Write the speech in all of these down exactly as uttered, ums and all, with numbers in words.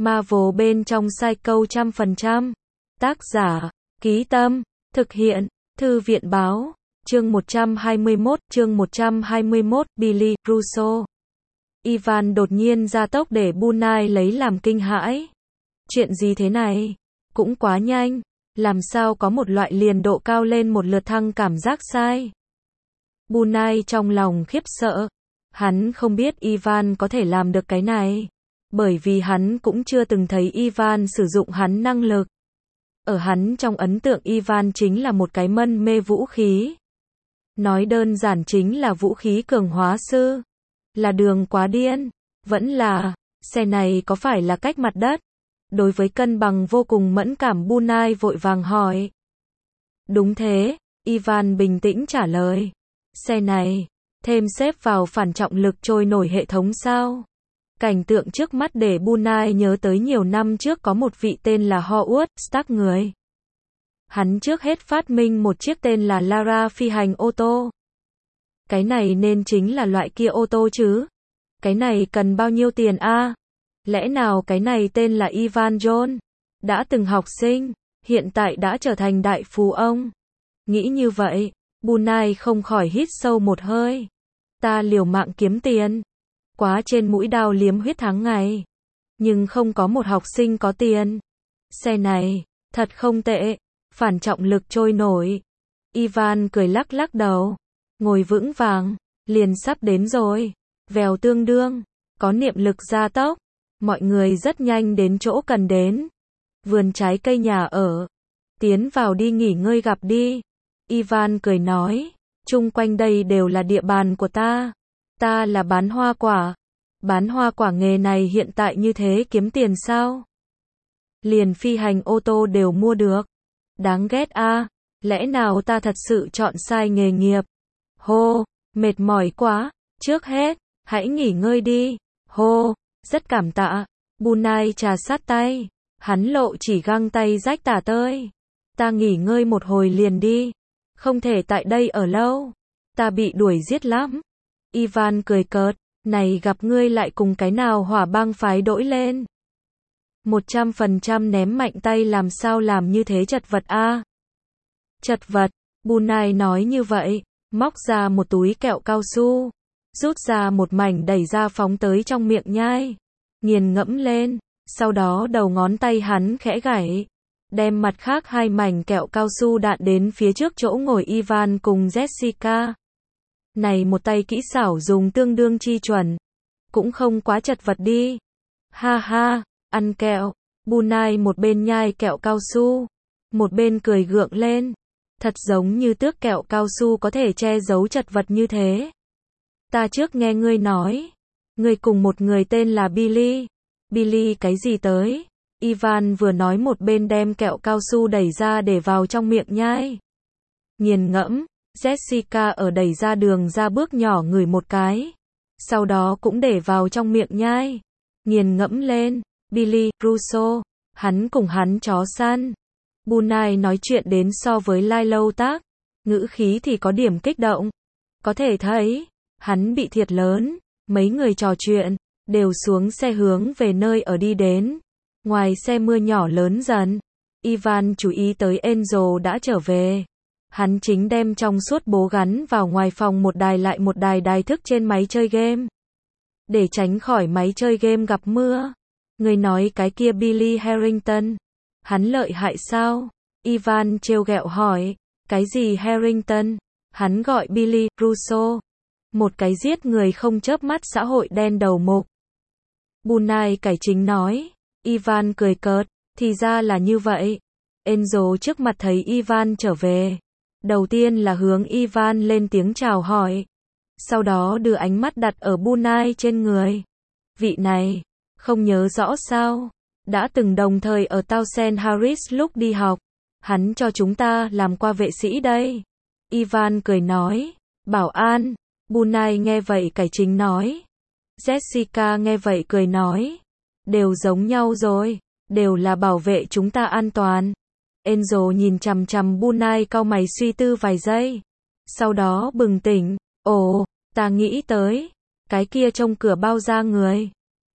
Marvel bên trong Psycho trăm phần trăm. Tác giả, Ký Tâm, thực hiện, Thư viện Báo, chương một trăm hai mươi mốt, chương một trăm hai mươi mốt, Billy, Russo. Ivan đột nhiên ra tốc để Bunai lấy làm kinh hãi. Chuyện gì thế này? Cũng quá nhanh, làm sao có một loại liền độ cao lên một lượt thăng cảm giác sai. Bunai trong lòng khiếp sợ, hắn không biết Ivan có thể làm được cái này, bởi vì hắn cũng chưa từng thấy Ivan sử dụng hắn năng lực. Ở hắn trong ấn tượng Ivan chính là một cái mân mê vũ khí. Nói đơn giản chính là vũ khí cường hóa sư. Là đường quá điên, vẫn là, xe này có phải là cách mặt đất? Đối với cân bằng vô cùng mẫn cảm Bunai vội vàng hỏi. Đúng thế, Ivan bình tĩnh trả lời. Xe này, thêm xếp vào phản trọng lực trôi nổi hệ thống sao? Cảnh tượng trước mắt để Bunai nhớ tới nhiều năm trước có một vị tên là Howard Stark người. Hắn trước hết phát minh một chiếc tên là Lara phi hành ô tô. Cái này nên chính là loại kia ô tô chứ? Cái này cần bao nhiêu tiền a? À? Lẽ nào cái này tên là Ivan John? Đã từng học sinh, hiện tại đã trở thành đại phú ông. Nghĩ như vậy, Bunai không khỏi hít sâu một hơi. Ta liều mạng kiếm tiền. Quá trên mũi đao liếm huyết tháng ngày. Nhưng không có một học sinh có tiền. Xe này, thật không tệ. Phản trọng lực trôi nổi. Ivan cười lắc lắc đầu. Ngồi vững vàng, liền sắp đến rồi. Vèo tương đương, có niệm lực gia tốc. Mọi người rất nhanh đến chỗ cần đến. Vườn trái cây nhà ở. Tiến vào đi nghỉ ngơi gặp đi. Ivan cười nói. Chung quanh đây đều là địa bàn của ta. Ta là bán hoa quả. Bán hoa quả nghề này hiện tại như thế kiếm tiền sao? Liền phi hành ô tô đều mua được. Đáng ghét a, à, lẽ nào ta thật sự chọn sai nghề nghiệp? Hô, mệt mỏi quá, trước hết, hãy nghỉ ngơi đi. Hô, rất cảm tạ. Bunai trà sát tay, hắn lộ chỉ găng tay rách tả tơi. Ta nghỉ ngơi một hồi liền đi, không thể tại đây ở lâu. Ta bị đuổi giết lắm. Ivan cười cợt, này gặp ngươi lại cùng cái nào hỏa bang phái đổi lên. Một trăm phần trăm ném mạnh tay làm sao làm như thế chật vật a? À? Chật vật, Bunai nói như vậy, móc ra một túi kẹo cao su, rút ra một mảnh đẩy ra phóng tới trong miệng nhai, nghiền ngẫm lên, sau đó đầu ngón tay hắn khẽ gảy, đem mặt khác hai mảnh kẹo cao su đạn đến phía trước chỗ ngồi Ivan cùng Jessica. Này một tay kỹ xảo dùng tương đương chi chuẩn, cũng không quá chật vật đi. Ha ha, ăn kẹo. Bunai một bên nhai kẹo cao su, một bên cười gượng lên. Thật giống như tước kẹo cao su có thể che giấu chật vật như thế. Ta trước nghe ngươi nói, ngươi cùng một người tên là Billy. Billy cái gì tới? Ivan vừa nói một bên đem kẹo cao su đẩy ra để vào trong miệng nhai. Nghiền ngẫm, Jessica ở đẩy ra đường ra bước nhỏ ngửi một cái. Sau đó cũng để vào trong miệng nhai. Nghiền ngẫm lên, Billy, Russo, hắn cùng hắn chó săn. Bunai nói chuyện đến so với Lai Lâu Tác, ngữ khí thì có điểm kích động. Có thể thấy, hắn bị thiệt lớn, mấy người trò chuyện, đều xuống xe hướng về nơi ở đi đến. Ngoài xe mưa nhỏ lớn dần, Ivan chú ý tới Angel đã trở về. Hắn chính đem trong suốt bố gắn vào ngoài phòng một đài lại một đài đài thức trên máy chơi game. Để tránh khỏi máy chơi game gặp mưa. Người nói cái kia Billy Harrington, hắn lợi hại sao? Ivan trêu ghẹo hỏi. Cái gì Harrington? Hắn gọi Billy, Russo. Một cái giết người không chớp mắt xã hội đen đầu mục. Bunai cải chính nói. Ivan cười cợt. Thì ra là như vậy. Angel trước mặt thấy Ivan trở về. Đầu tiên là hướng Ivan lên tiếng chào hỏi. Sau đó đưa ánh mắt đặt ở Bunai trên người. Vị này, không nhớ rõ sao? Đã từng đồng thời ở Townsend Harris lúc đi học. Hắn cho chúng ta làm qua vệ sĩ đây. Ivan cười nói. Bảo an. Bunai nghe vậy cải chính nói. Jessica nghe vậy cười nói. Đều giống nhau rồi. Đều là bảo vệ chúng ta an toàn. Angel nhìn chằm chằm Bunai cau mày suy tư vài giây. Sau đó bừng tỉnh. Ồ, ta nghĩ tới. Cái kia trông cửa bao ra người.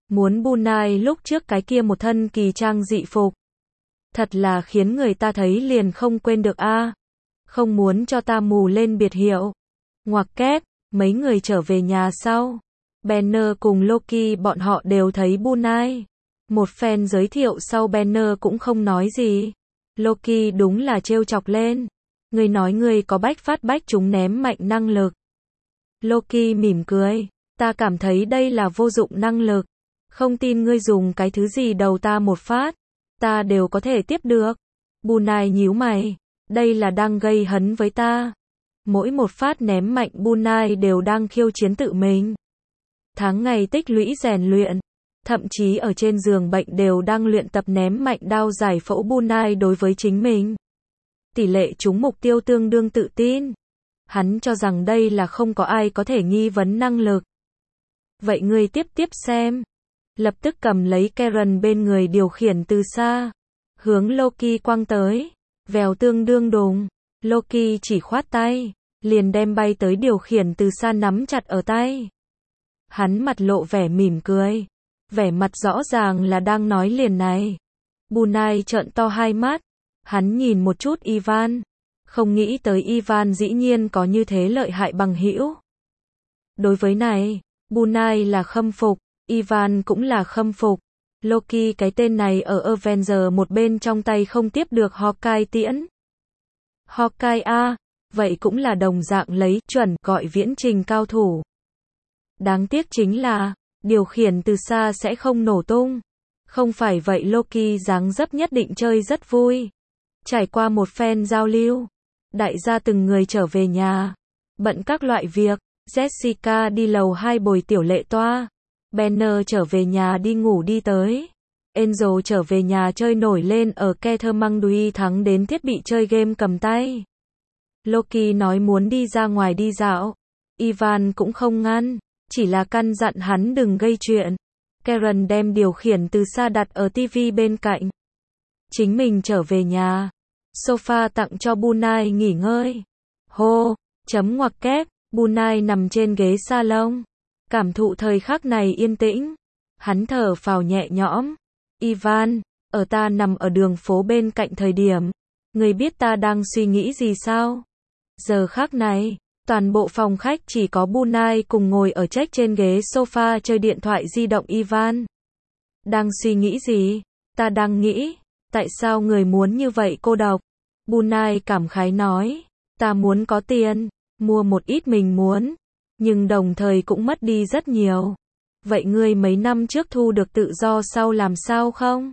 Muốn Bunai lúc trước cái kia một thân kỳ trang dị phục. Thật là khiến người ta thấy liền không quên được a. Không muốn cho ta mù lên biệt hiệu. Ngoặc kép, mấy người trở về nhà sau. Banner cùng Loki bọn họ đều thấy Bunai. Một fan giới thiệu sau Banner cũng không nói gì. Loki đúng là trêu chọc lên. Ngươi nói ngươi có bách phát bách chúng ném mạnh năng lực. Loki mỉm cười. Ta cảm thấy đây là vô dụng năng lực. Không tin ngươi dùng cái thứ gì đầu ta một phát. Ta đều có thể tiếp được. Bunai nhíu mày. Đây là đang gây hấn với ta. Mỗi một phát ném mạnh Bunai đều đang khiêu chiến tự mình. Tháng ngày tích lũy rèn luyện. Thậm chí ở trên giường bệnh đều đang luyện tập ném mạnh đao giải phẫu Bunai đối với chính mình. Tỷ lệ trúng mục tiêu tương đương tự tin. Hắn cho rằng đây là không có ai có thể nghi vấn năng lực. Vậy ngươi tiếp tiếp xem. Lập tức cầm lấy Karen bên người điều khiển từ xa. Hướng Loki quăng tới. Vèo tương đương đùng. Loki chỉ khoát tay. Liền đem bay tới điều khiển từ xa nắm chặt ở tay. Hắn mặt lộ vẻ mỉm cười. Vẻ mặt rõ ràng là đang nói liền này. Bunai trợn to hai mắt. Hắn nhìn một chút Ivan. Không nghĩ tới Ivan dĩ nhiên có như thế lợi hại bằng hữu. Đối với này, Bunai là khâm phục. Ivan cũng là khâm phục. Loki cái tên này ở Avenger một bên trong tay không tiếp được Hawkeye tiễn. Hawkeye a, vậy cũng là đồng dạng lấy chuẩn gọi viễn trình cao thủ. Đáng tiếc chính là, điều khiển từ xa sẽ không nổ tung. Không phải vậy Loki dáng dấp nhất định chơi rất vui. Trải qua một phen giao lưu, đại gia từng người trở về nhà. Bận các loại việc, Jessica đi lầu hai bồi tiểu lệ toa. Banner trở về nhà đi ngủ đi tới. Angel trở về nhà chơi nổi lên ở Kethermangdui thắng đến thiết bị chơi game cầm tay. Loki nói muốn đi ra ngoài đi dạo. Ivan cũng không ngăn, chỉ là căn dặn hắn đừng gây chuyện. Karen đem điều khiển từ xa đặt ở tivi bên cạnh. Chính mình trở về nhà. Sofa tặng cho Bunai nghỉ ngơi. Hô, chấm ngoặc kép, Bunai nằm trên ghế salon. Cảm thụ thời khắc này yên tĩnh. Hắn thở phào nhẹ nhõm. Ivan, ở ta nằm ở đường phố bên cạnh thời điểm. Người biết ta đang suy nghĩ gì sao? Giờ khắc này, toàn bộ phòng khách chỉ có Bunai cùng ngồi ở trách trên ghế sofa chơi điện thoại di động. Ivan, đang suy nghĩ gì? Ta đang nghĩ, tại sao người muốn như vậy cô độc? Bunai cảm khái nói, ta muốn có tiền, mua một ít mình muốn, nhưng đồng thời cũng mất đi rất nhiều. Vậy ngươi mấy năm trước thu được tự do sau làm sao không?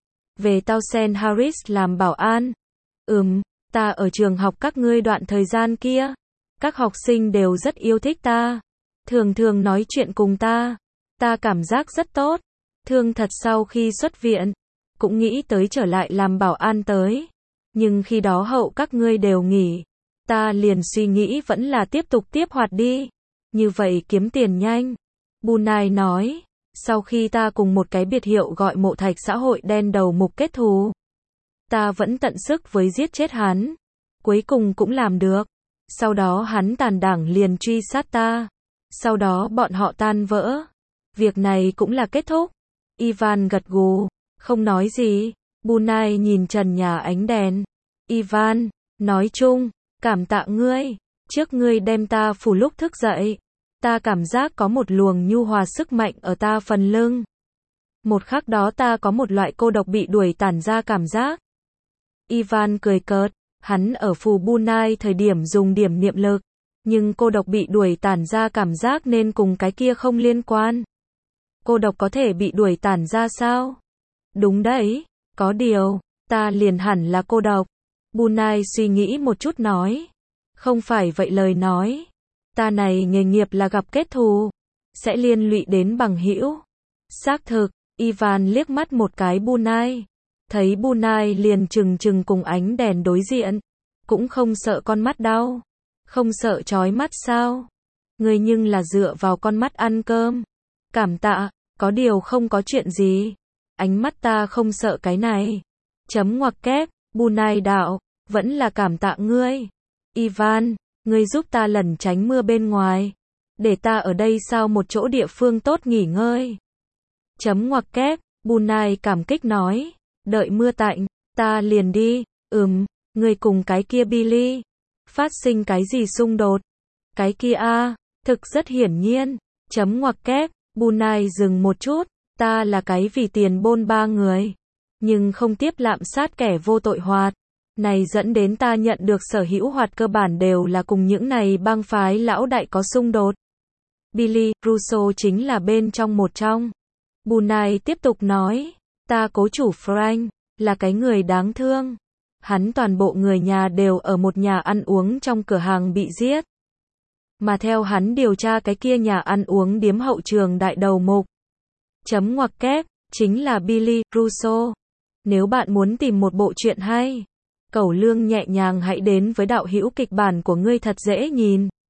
Về Townsend Harris làm bảo an. Ừm, ta ở trường học các ngươi đoạn thời gian kia. Các học sinh đều rất yêu thích ta. Thường thường nói chuyện cùng ta. Ta cảm giác rất tốt. Thương thật sau khi xuất viện. Cũng nghĩ tới trở lại làm bảo an tới. Nhưng khi đó hậu các ngươi đều nghỉ. Ta liền suy nghĩ vẫn là tiếp tục tiếp hoạt đi. Như vậy kiếm tiền nhanh. Bunai nói. Sau khi ta cùng một cái biệt hiệu gọi mộ thạch xã hội đen đầu mục kết thù. Ta vẫn tận sức với giết chết hắn. Cuối cùng cũng làm được. Sau đó hắn tàn đảng liền truy sát ta. Sau đó bọn họ tan vỡ. Việc này cũng là kết thúc. Ivan gật gù, không nói gì. Bunai nhìn trần nhà ánh đèn. Ivan, nói chung, cảm tạ ngươi. Trước ngươi đem ta phủ lúc thức dậy. Ta cảm giác có một luồng nhu hòa sức mạnh ở ta phần lưng. Một khắc đó ta có một loại cô độc bị đuổi tản ra cảm giác. Ivan cười cợt. Hắn ở phù Bunai thời điểm dùng điểm niệm lực. Nhưng cô độc bị đuổi tản ra cảm giác nên cùng cái kia không liên quan. Cô độc có thể bị đuổi tản ra sao? Đúng đấy, có điều, ta liền hẳn là cô độc. Bunai suy nghĩ một chút nói. Không phải vậy lời nói. Ta này nghề nghiệp là gặp kết thù. Sẽ liên lụy đến bằng hữu. Xác thực, Ivan liếc mắt một cái Bunai. Thấy Bunai liền chừng chừng cùng ánh đèn đối diện. Cũng không sợ con mắt đau. Không sợ chói mắt sao? Người nhưng là dựa vào con mắt ăn cơm. Cảm tạ, có điều không có chuyện gì. Ánh mắt ta không sợ cái này. Chấm ngoặc kép, Bunai đạo, vẫn là cảm tạ ngươi. Ivan, ngươi giúp ta lẩn tránh mưa bên ngoài. Để ta ở đây sao một chỗ địa phương tốt nghỉ ngơi. Chấm ngoặc kép, Bunai cảm kích nói. Đợi mưa tạnh, ta liền đi. Ừm, người cùng cái kia Billy. Phát sinh cái gì xung đột? Cái kia a, thực rất hiển nhiên. Chấm ngoặc kép, Bunai dừng một chút. Ta là cái vì tiền bôn ba người. Nhưng không tiếp lạm sát kẻ vô tội hoạt. Này dẫn đến ta nhận được sở hữu hoạt cơ bản đều là cùng những này bang phái lão đại có xung đột. Billy Russo chính là bên trong một trong. Bunai tiếp tục nói, ta cố chủ Frank, là cái người đáng thương. Hắn toàn bộ người nhà đều ở một nhà ăn uống trong cửa hàng bị giết. Mà theo hắn điều tra cái kia nhà ăn uống điếm hậu trường đại đầu mục. Chấm ngoặc kép, chính là Billy Russo. Nếu bạn muốn tìm một bộ truyện hay, cẩu lương nhẹ nhàng hãy đến với đạo hữu kịch bản của ngươi thật dễ nhìn.